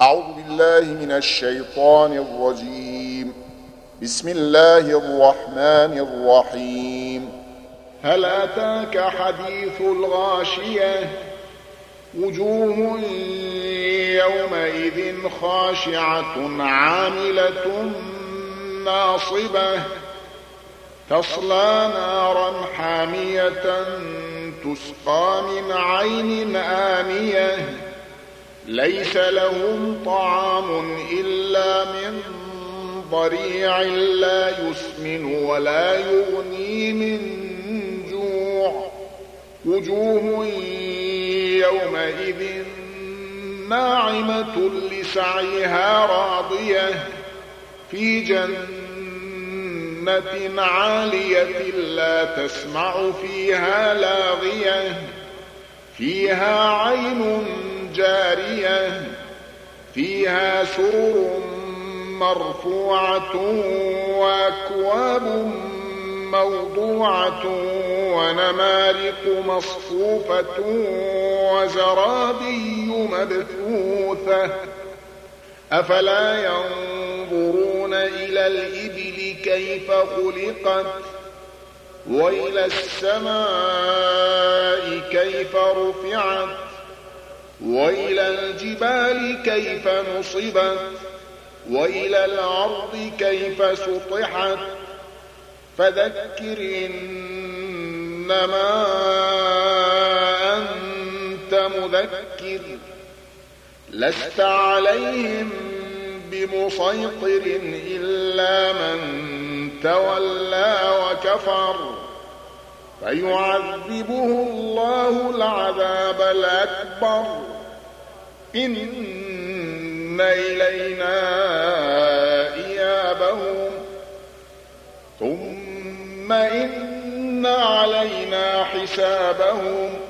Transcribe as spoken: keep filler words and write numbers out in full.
أعوذ بالله من الشيطان الرجيم. بسم الله الرحمن الرحيم. هل أتاك حديث الغاشية وجوه يومئذ خاشعة عاملة ناصبة تصلى نارا حامية تسقى من عين آنية ليس لهم طعام إلا من ضريع لا يسمن ولا يغني من جوع وجوه يومئذ ناعمة لسعيها راضية في جنة عالية لا تسمع فيها لاغية فيها عين جارية فيها سرر مرفوعة وأكواب موضوعة ونمارق مصفوفة وزرابي مبثوثة أفلا ينظرون إلى الإبل كيف خلقت وإلى السماء كيف رفعت وإلى الجبال كيف نصبت وإلى الأرض كيف سطحت فذكر إنما أنت مذكر لست عليهم بمسيطر إلا من تولى وكفر فيعذبه الله العذاب الأكبر إن إلينا إيابهم ثم إن علينا حسابهم